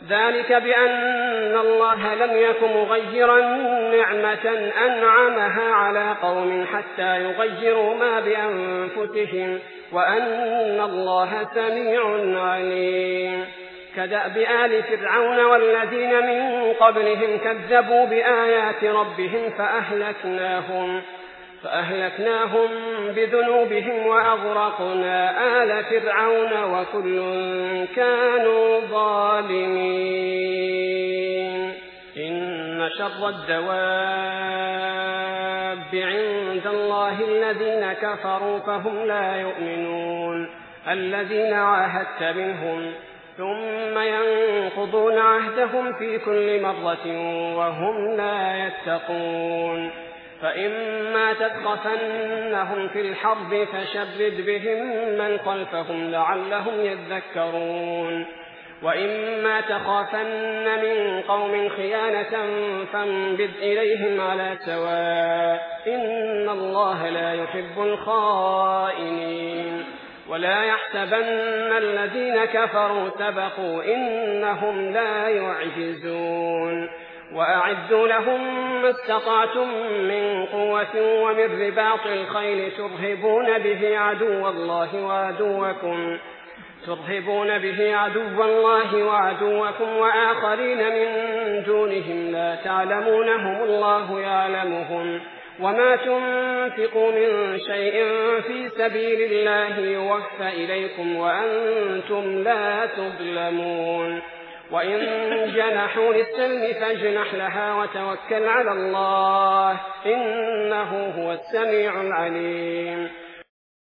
ذلك بأن الله لم يك مغيرا نعمة أنعمها على قوم حتى يغيروا ما بأنفسهم وأن الله سميع عليم. كدأب آل فرعون والذين من قبلهم كذبوا بآيات ربهم فأهلكناهم بذنوبهم وأغرقنا آل فرعون وكل كانوا ظالمين. إن شر الدواب عند الله الذين كفروا فهم لا يؤمنون. الذين عاهدت منهم ثم ينقضون عهدهم في كل مرة وهم لا يتقون. فإما تثقفنهم في الحرب فشرد بهم من خلفهم لعلهم يذكرون. وإما تخافن من قوم خيانة فانبذ إليهم على سواء إن الله لا يحب الخائنين. ولا يحسبن الذين كفروا سبقوا إنهم لا يعجزون. وأعدوا لهم ما استطعتم من قوة ومن رباط الخيل ترهبون به عدو الله وعدوكم وآخرين من دونهم لا تعلمونهم الله يعلمهم. وما تنفقوا من شيء في سبيل الله يوفى إليكم وأنتم لا تظلمون. وإن جنحوا للسلم فاجنح لها وتوكل على الله إنه هو السميع العليم.